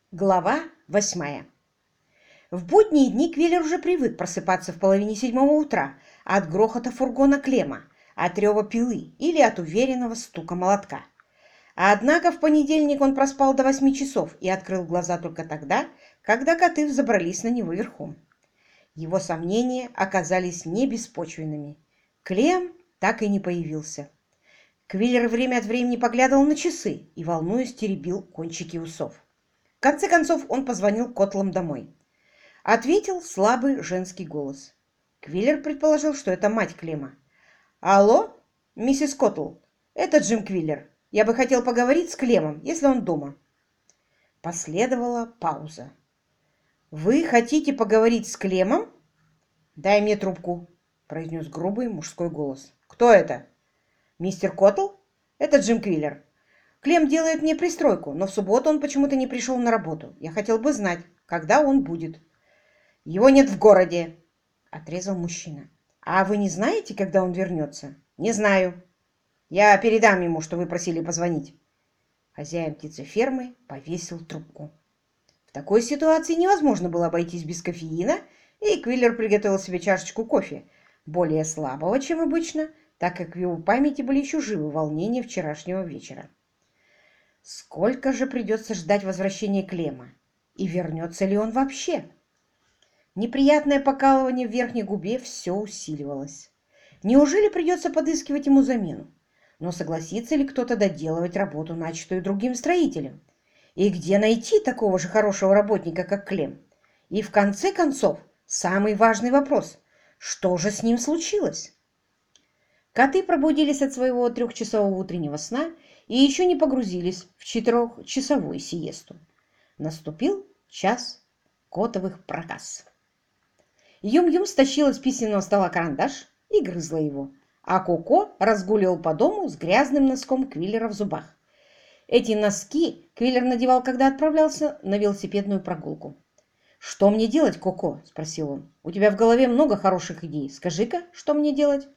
Глава 8. В будние дни Квиллер уже привык просыпаться в половине седьмого утра от грохота фургона Клема, от рева пилы или от уверенного стука молотка. Однако в понедельник он проспал до 8 часов и открыл глаза только тогда, когда коты взобрались на него верхом. Его сомнения оказались не беспочвенными. Клем так и не появился. Квиллер время от времени поглядывал на часы и, волнуясь, теребил кончики усов. В конце концов он позвонил Котлам домой. Ответил слабый женский голос. Квиллер предположил, что это мать Клема. «Алло, миссис Коттл, это Джим Квиллер. Я бы хотел поговорить с Клемом, если он дома». Последовала пауза. «Вы хотите поговорить с Клемом?» «Дай мне трубку», — произнес грубый мужской голос. «Кто это?» «Мистер Коттл? Это Джим Квиллер. Клем делает мне пристройку, но в субботу он почему-то не пришел на работу. Я хотел бы знать, когда он будет». «Его нет в городе», — отрезал мужчина. «А вы не знаете, когда он вернется?» «Не знаю. Я передам ему, что вы просили позвонить». Хозяин птицефермы повесил трубку. В такой ситуации невозможно было обойтись без кофеина, и Квиллер приготовил себе чашечку кофе, более слабого, чем обычно, так как в его памяти были еще живы волнения вчерашнего вечера. Сколько же придется ждать возвращения Клема? И вернется ли он вообще? Неприятное покалывание в верхней губе все усиливалось. Неужели придется подыскивать ему замену? Но согласится ли кто-то доделывать работу, начатую другим строителем? И где найти такого же хорошего работника, как Клем? И в конце концов, самый важный вопрос – что же с ним случилось? Коты пробудились от своего трехчасового утреннего сна и еще не погрузились в четырехчасовую сиесту. Наступил час котовых проказ. Юм-Юм стащила с письменного стола карандаш и грызла его, а Коко разгуливал по дому с грязным носком Квиллера в зубах. Эти носки Квиллер надевал, когда отправлялся на велосипедную прогулку. «Что мне делать, Коко?» – спросил он. «У тебя в голове много хороших идей. Скажи-ка, что мне делать?»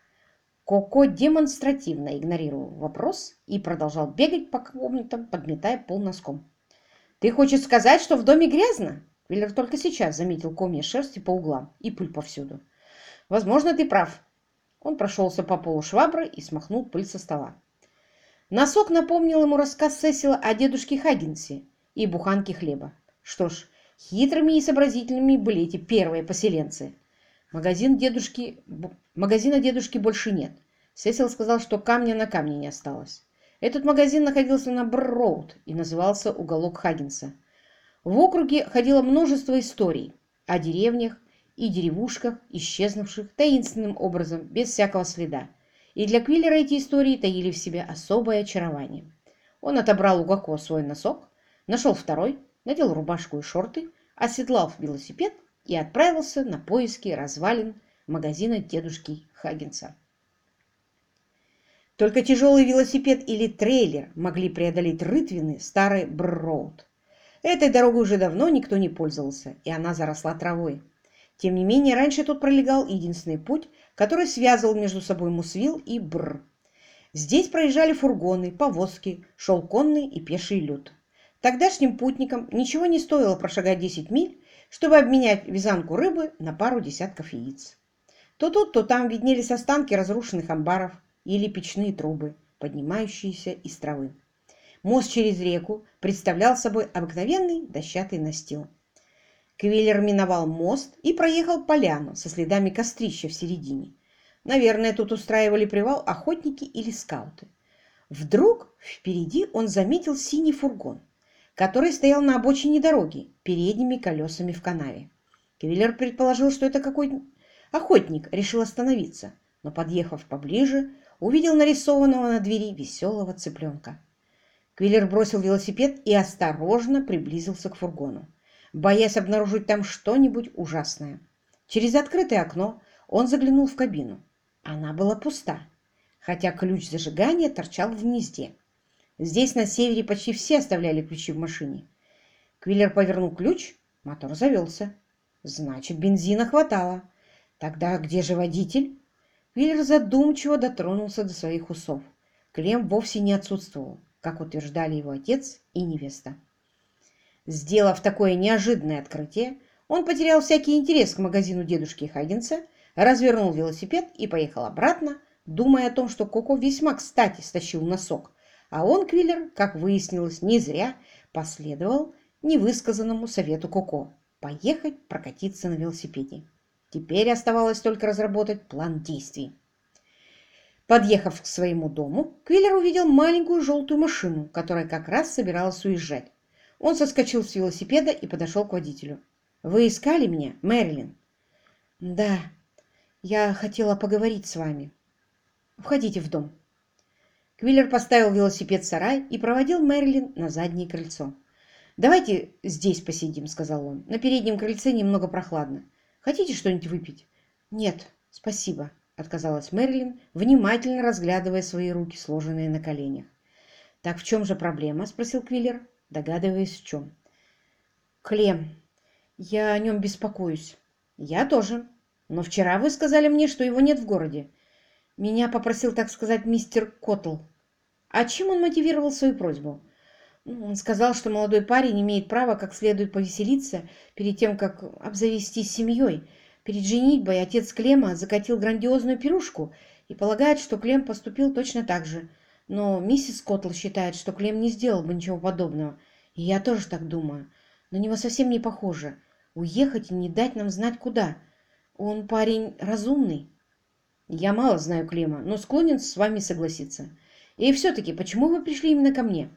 Коко демонстративно игнорировал вопрос и продолжал бегать по комнатам, подметая пол носком. «Ты хочешь сказать, что в доме грязно?» Квиллер только сейчас заметил комья шерсти по углам и пыль повсюду. «Возможно, ты прав». Он прошелся по полу шваброй и смахнул пыль со стола. Носок напомнил ему рассказ Сесила о дедушке Хаггинсе и буханке хлеба. Что ж, хитрыми и сообразительными были эти первые поселенцы. Магазина дедушки больше нет. Сесил сказал, что камня на камне не осталось. Этот магазин находился на Бр-Роуд и назывался «Уголок Хаггинса». В округе ходило множество историй о деревнях и деревушках, исчезнувших таинственным образом, без всякого следа. И для Квиллера эти истории таили в себе особое очарование. Он отобрал у Коко свой носок, нашел второй, надел рубашку и шорты, оседлал велосипед и отправился на поиски развалин магазина дедушки Хаггинса. Только тяжелый велосипед или трейлер могли преодолеть рытвины старой Бр-Роуд. Этой дорогой уже давно никто не пользовался, и она заросла травой. Тем не менее, раньше тут пролегал единственный путь, который связывал между собой Мусвилл и Бр. Здесь проезжали фургоны, повозки, шел конный и пеший люд. Тогдашним путникам ничего не стоило прошагать 10 миль, чтобы обменять вязанку рыбы на пару десятков яиц. То тут, то там виднелись останки разрушенных амбаров или печные трубы, поднимающиеся из травы. Мост через реку представлял собой обыкновенный дощатый настил. Квиллер миновал мост и проехал поляну со следами кострища в середине. Наверное, тут устраивали привал охотники или скауты. Вдруг впереди он заметил синий фургон, который стоял на обочине дороги, передними колесами в канаве. Квиллер предположил, что это какой-то охотник решил остановиться, но, подъехав поближе, увидел нарисованного на двери веселого цыпленка. Квиллер бросил велосипед и осторожно приблизился к фургону, боясь обнаружить там что-нибудь ужасное. Через открытое окно он заглянул в кабину. Она была пуста, хотя ключ зажигания торчал в гнезде. Здесь, на севере, почти все оставляли ключи в машине. Квиллер повернул ключ, мотор завелся. Значит, бензина хватало. Тогда где же водитель? Квиллер задумчиво дотронулся до своих усов. Клем вовсе не отсутствовал, как утверждали его отец и невеста. Сделав такое неожиданное открытие, он потерял всякий интерес к магазину дедушки Хаггинса, развернул велосипед и поехал обратно, думая о том, что Коко весьма кстати стащил носок, а он, Квиллер, как выяснилось, не зря последовал невысказанному совету Коко – поехать прокатиться на велосипеде. Теперь оставалось только разработать план действий. Подъехав к своему дому, Квиллер увидел маленькую желтую машину, которая как раз собиралась уезжать. Он соскочил с велосипеда и подошел к водителю. «Вы искали меня, Мэрилин?» «Да, я хотела поговорить с вами. Входите в дом». Квиллер поставил велосипед в сарай и проводил Мэрилин на заднее крыльцо. «Давайте здесь посидим», — сказал он. «На переднем крыльце немного прохладно. Хотите что-нибудь выпить?» «Нет, спасибо», — отказалась Мэрилин, внимательно разглядывая свои руки, сложенные на коленях. «Так в чем же проблема?» — спросил Квиллер, догадываясь, в чем. «Клем. Я о нем беспокоюсь». «Я тоже. Но вчера вы сказали мне, что его нет в городе. Меня попросил, так сказать, мистер Коттл. А чем он мотивировал свою просьбу?» Он сказал, что молодой парень имеет право как следует повеселиться перед тем, как обзавестись семьей. Перед женитьбой отец Клема закатил грандиозную пирушку и полагает, что Клем поступил точно так же. Но миссис Коттл считает, что Клем не сделал бы ничего подобного. И я тоже так думаю. На него совсем не похоже. Уехать и не дать нам знать куда. Он парень разумный. Я мало знаю Клема, но склонен с вами согласиться. И все-таки, почему вы пришли именно ко мне?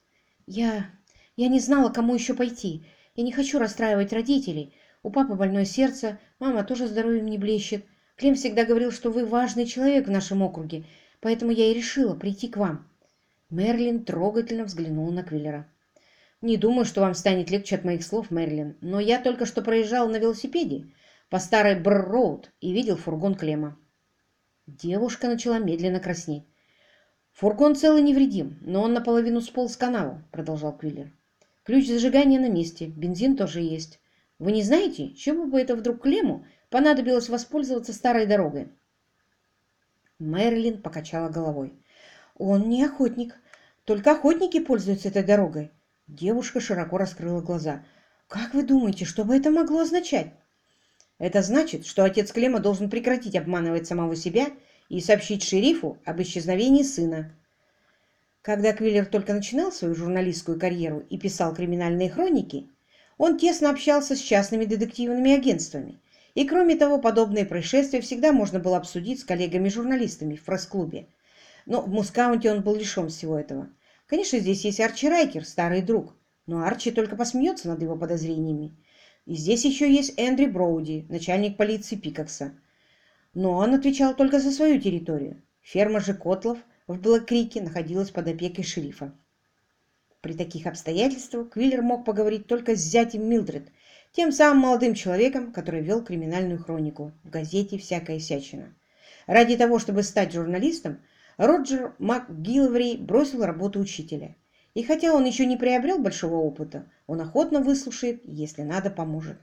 Я не знала, кому еще пойти. Я не хочу расстраивать родителей. У папы больное сердце, мама тоже здоровьем не блещет. Клем всегда говорил, что вы важный человек в нашем округе, поэтому я и решила прийти к вам. Мэрилин трогательно взглянула на Квиллера. «Не думаю, что вам станет легче от моих слов, Мэрилин, но я только что проезжал на велосипеде по старой Бр-Роуд и видел фургон Клема». Девушка начала медленно краснеть. «Фургон цел и невредим, но он наполовину сполз в канаву», — продолжал Квиллер. «Ключ зажигания на месте, бензин тоже есть. Вы не знаете, чему бы это вдруг Клему понадобилось воспользоваться старой дорогой?» Мэрилин покачала головой. «Он не охотник. Только охотники пользуются этой дорогой». Девушка широко раскрыла глаза. «Как вы думаете, что бы это могло означать?» «Это значит, что отец Клема должен прекратить обманывать самого себя и сообщить шерифу об исчезновении сына». Когда Квиллер только начинал свою журналистскую карьеру и писал криминальные хроники, он тесно общался с частными детективными агентствами. И кроме того, подобные происшествия всегда можно было обсудить с коллегами-журналистами в пресс-клубе. Но в Мускаунте он был лишен всего этого. Конечно, здесь есть Арчи Райкер, старый друг, но Арчи только посмеется над его подозрениями. И здесь еще есть Эндрю Броуди, начальник полиции Пикакса. Но он отвечал только за свою территорию. Ферма же Котлов в Блэк-Крике находилась под опекой шерифа. При таких обстоятельствах Квиллер мог поговорить только с зятем Милдред, тем самым молодым человеком, который вел криминальную хронику в газете «Всякая всячина». Ради того, чтобы стать журналистом, Роджер МакГилливрей бросил работу учителя. И хотя он еще не приобрел большого опыта, он охотно выслушает, если надо, поможет.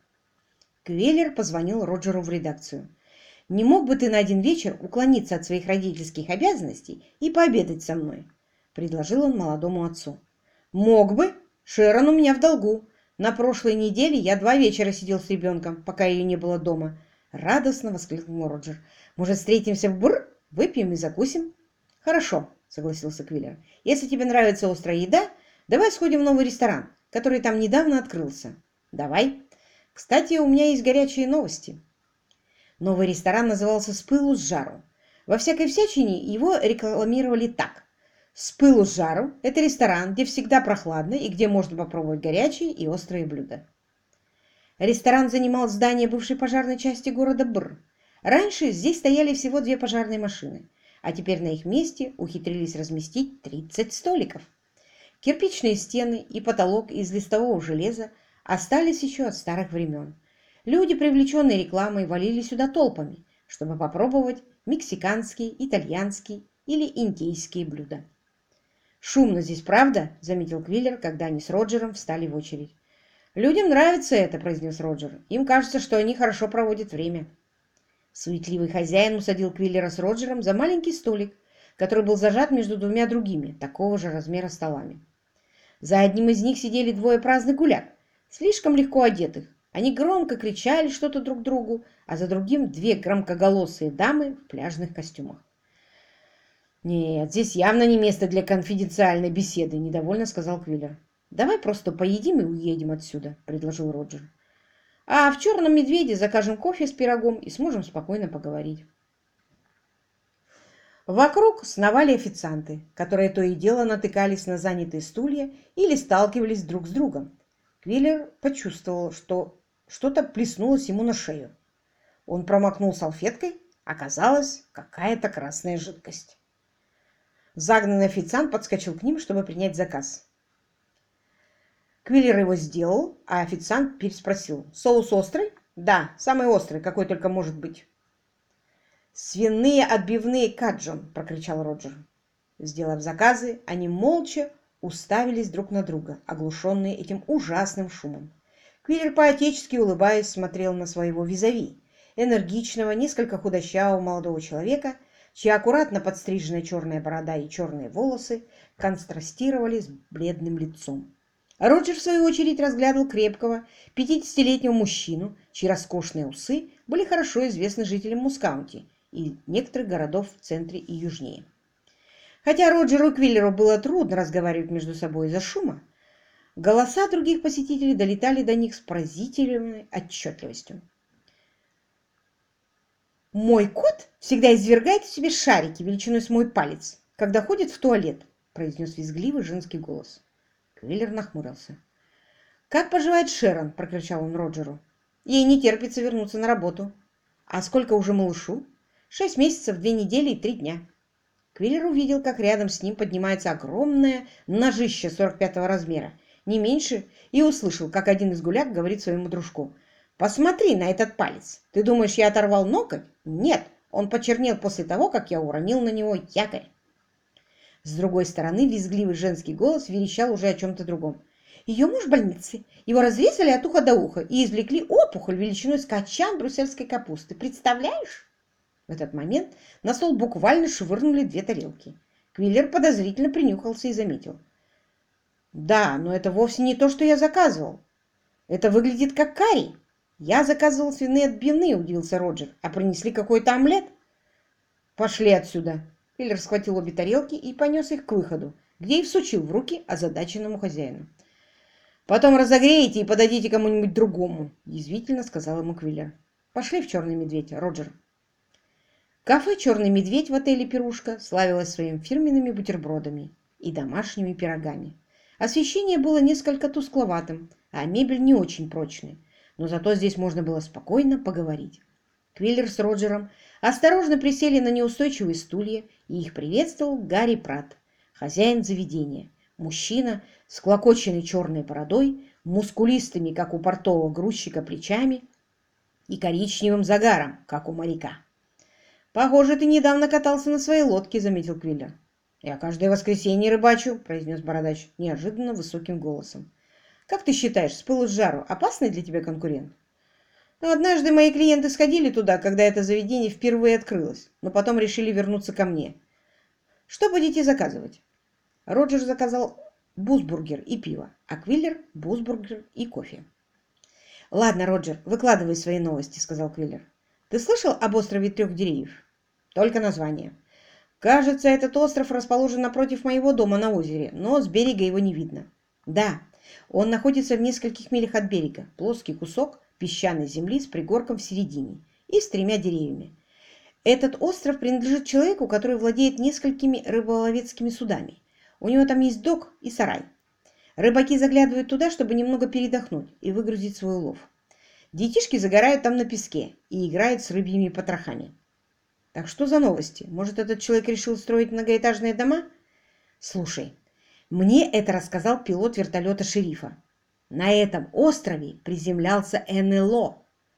Квиллер позвонил Роджеру в редакцию. «Не мог бы ты на один вечер уклониться от своих родительских обязанностей и пообедать со мной?» – предложил он молодому отцу. «Мог бы. Шерон у меня в долгу. На прошлой неделе я 2 вечера сидел с ребенком, пока ее не было дома». Радостно воскликнул Роджер. «Может, встретимся в Бр? Выпьем и закусим?» «Хорошо», — согласился Квиллер. «Если тебе нравится острая еда, давай сходим в новый ресторан, который там недавно открылся». «Давай. Кстати, у меня есть горячие новости». Новый ресторан назывался «С пылу с жару». Во всякой всячине его рекламировали так. «С пылу с жару» — это ресторан, где всегда прохладно и где можно попробовать горячие и острые блюда. Ресторан занимал здание бывшей пожарной части города Бр. Раньше здесь стояли всего 2 пожарные машины, а теперь на их месте ухитрились разместить 30 столиков. Кирпичные стены и потолок из листового железа остались еще от старых времен. Люди, привлеченные рекламой, валили сюда толпами, чтобы попробовать мексиканские, итальянские или индейские блюда. «Шумно здесь, правда?» – заметил Квиллер, когда они с Роджером встали в очередь. «Людям нравится это», – произнес Роджер. «Им кажется, что они хорошо проводят время». Суетливый хозяин усадил Квиллера с Роджером за маленький столик, который был зажат между 2 другими, такого же размера столами. За одним из них сидели 2 праздных гуляк, слишком легко одетых. Они громко кричали что-то друг другу, а за другим две громкоголосые дамы в пляжных костюмах. «Нет, здесь явно не место для конфиденциальной беседы», — недовольно сказал Квиллер. «Давай просто поедим и уедем отсюда», — предложил Роджер. «А в «Черном медведе» закажем кофе с пирогом и сможем спокойно поговорить». Вокруг сновали официанты, которые то и дело натыкались на занятые стулья или сталкивались друг с другом. Квиллер почувствовал, что что-то плеснулось ему на шею. Он промокнул салфеткой, оказалась какая-то красная жидкость. Загнанный официант подскочил к ним, чтобы принять заказ. Квиллер его сделал, а официант переспросил. «Соус острый?» «Да, самый острый, какой только может быть». «Свиные отбивные каджун!» – прокричал Роджер. Сделав заказы, они молча уставились друг на друга, оглушенные этим ужасным шумом. Квиллер, по-отечески улыбаясь, смотрел на своего визави, энергичного, несколько худощавого молодого человека, чья аккуратно подстриженная черная борода и черные волосы контрастировали с бледным лицом. Роджер, в свою очередь, разглядывал крепкого, 50-летнего мужчину, чьи роскошные усы были хорошо известны жителям Мускаунти и некоторых городов в центре и южнее. Хотя Роджеру и Квиллеру было трудно разговаривать между собой из-за шума, голоса других посетителей долетали до них с поразительной отчетливостью. «Мой кот всегда извергает в себе шарики величиной с мой палец, когда ходит в туалет», — произнес визгливый женский голос. Квиллер нахмурился. «Как поживает Шерон?» — прокричал он Роджеру. «Ей не терпится вернуться на работу». «А сколько уже малышу?» 6 месяцев, 2 недели и 3 дня». Квиллер увидел, как рядом с ним поднимается огромное ножище 45-го размера, не меньше, и услышал, как один из гуляк говорит своему дружку. «Посмотри на этот палец. Ты думаешь, я оторвал ноготь? Нет, он почернел после того, как я уронил на него якорь». С другой стороны, визгливый женский голос верещал уже о чем-то другом. «Ее муж в больнице. Его разрезали от уха до уха и извлекли опухоль величиной с качан брюссельской капусты. Представляешь?» В этот момент на стол буквально швырнули 2 тарелки. Квиллер подозрительно принюхался и заметил. «Да, но это вовсе не то, что я заказывал. Это выглядит как карри. Я заказывал свиные отбивные», — удивился Роджер. «А принесли какой-то омлет?» «Пошли отсюда!» Квиллер схватил обе тарелки и понес их к выходу, где и всучил в руки озадаченному хозяину. «Потом разогреете и подадите кому-нибудь другому», — язвительно сказал ему Квиллер. «Пошли в «Черный медведь», Роджер». Кафе «Черный медведь» в отеле «Пирушка» славилось своими фирменными бутербродами и домашними пирогами. Освещение было несколько тускловатым, а мебель не очень прочной, но зато здесь можно было спокойно поговорить. Квиллер с Роджером осторожно присели на неустойчивые стулья, и их приветствовал Гарри Пратт, хозяин заведения, мужчина с клокоченной черной бородой, мускулистыми, как у портового грузчика, плечами и коричневым загаром, как у моряка. «Похоже, ты недавно катался на своей лодке», — заметил Квиллер. «Я каждое воскресенье рыбачу», — произнес бородач неожиданно высоким голосом. «Как ты считаешь, с пылу с жару опасный для тебя конкурент?» «Однажды мои клиенты сходили туда, когда это заведение впервые открылось, но потом решили вернуться ко мне. Что будете заказывать?» Роджер заказал бусбургер и пиво, а Квиллер — бусбургер и кофе. «Ладно, Роджер, выкладывай свои новости», — сказал Квиллер. «Ты слышал об острове 3 деревьев?» «Только название. Кажется, этот остров расположен напротив моего дома на озере, но с берега его не видно». «Да, он находится в нескольких милях от берега. Плоский кусок песчаной земли с пригорком в середине и с 3 деревьями. Этот остров принадлежит человеку, который владеет несколькими рыболовецкими судами. У него там есть док и сарай. Рыбаки заглядывают туда, чтобы немного передохнуть и выгрузить свой улов. Детишки загорают там на песке и играют с рыбьими потрохами. Так что за новости? Может, этот человек решил строить многоэтажные дома? Слушай, мне это рассказал пилот вертолета шерифа. На этом острове приземлялся НЛО.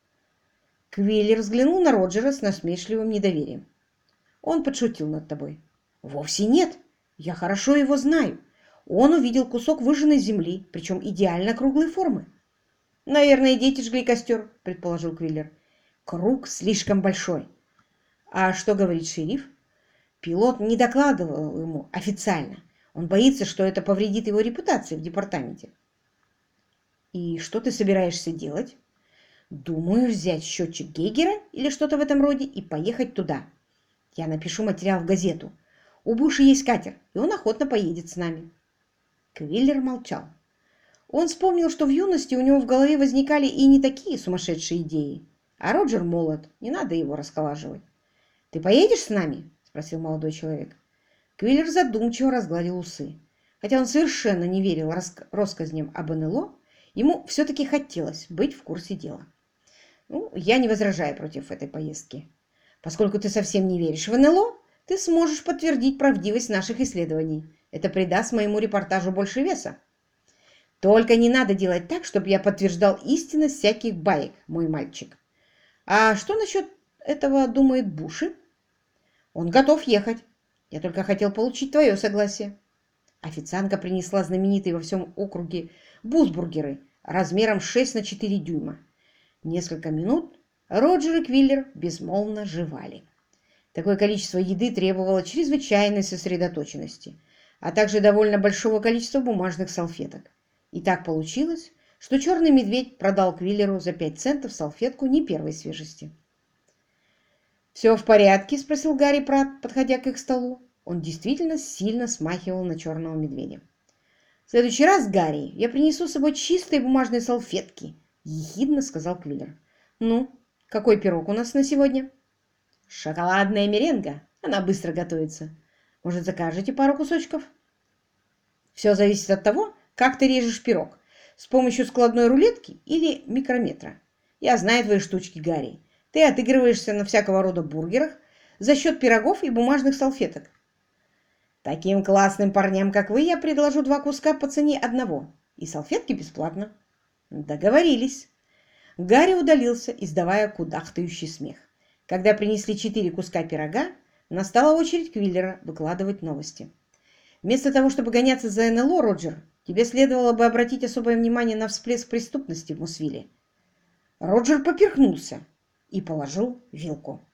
Квиллер взглянул на Роджера с насмешливым недоверием. Он подшутил над тобой. Вовсе нет. Я хорошо его знаю. Он увидел кусок выжженной земли, причем идеально круглой формы. «Наверное, и дети жгли костер», — предположил Квиллер. «Круг слишком большой». «А что говорит шериф?» Пилот не докладывал ему официально. Он боится, что это повредит его репутации в департаменте. И что ты собираешься делать? Думаю, взять счетчик Гейгера или что-то в этом роде и поехать туда. Я напишу материал в газету. У Буши есть катер, и он охотно поедет с нами. Квиллер молчал. Он вспомнил, что в юности у него в голове возникали и не такие сумасшедшие идеи. А Роджер молод, не надо его расколаживать. «Ты поедешь с нами?» – спросил молодой человек. Квиллер задумчиво разгладил усы. Хотя он совершенно не верил россказням об НЛО, ему все-таки хотелось быть в курсе дела. «Ну, я не возражаю против этой поездки. Поскольку ты совсем не веришь в НЛО, ты сможешь подтвердить правдивость наших исследований. Это придаст моему репортажу больше веса. Только не надо делать так, чтобы я подтверждал истинность всяких баек, мой мальчик. А что насчет этого думает Буши? Он готов ехать. Я только хотел получить твое согласие». Официантка принесла знаменитые во всем округе бусбургеры размером 6 на 4 дюйма. Несколько минут Роджер и Квиллер безмолвно жевали. Такое количество еды требовало чрезвычайной сосредоточенности, а также довольно большого количества бумажных салфеток. И так получилось, что черный медведь продал Квиллеру за 5 центов салфетку не первой свежести. «Все в порядке?» – спросил Гарри Пратт, подходя к их столу. Он действительно сильно смахивал на черного медведя. «В следующий раз, Гарри, я принесу с собой чистые бумажные салфетки», – ехидно сказал Квиллер. «Ну, какой пирог у нас на сегодня?» «Шоколадная меренга. Она быстро готовится. Может, закажете пару кусочков?» «Все зависит от того, как ты режешь пирог. С помощью складной рулетки или микрометра. Я знаю твои штучки, Гарри. Ты отыгрываешься на всякого рода бургерах за счет пирогов и бумажных салфеток. Таким классным парням, как вы, я предложу 2 куска по цене одного. И салфетки бесплатно». «Договорились». Гарри удалился, издавая кудахтающий смех. Когда принесли 4 куска пирога, настала очередь Квиллера выкладывать новости. «Вместо того, чтобы гоняться за НЛО, Роджер, тебе следовало бы обратить особое внимание на всплеск преступности в Мусвилле». Роджер поперхнулся и положил вилку.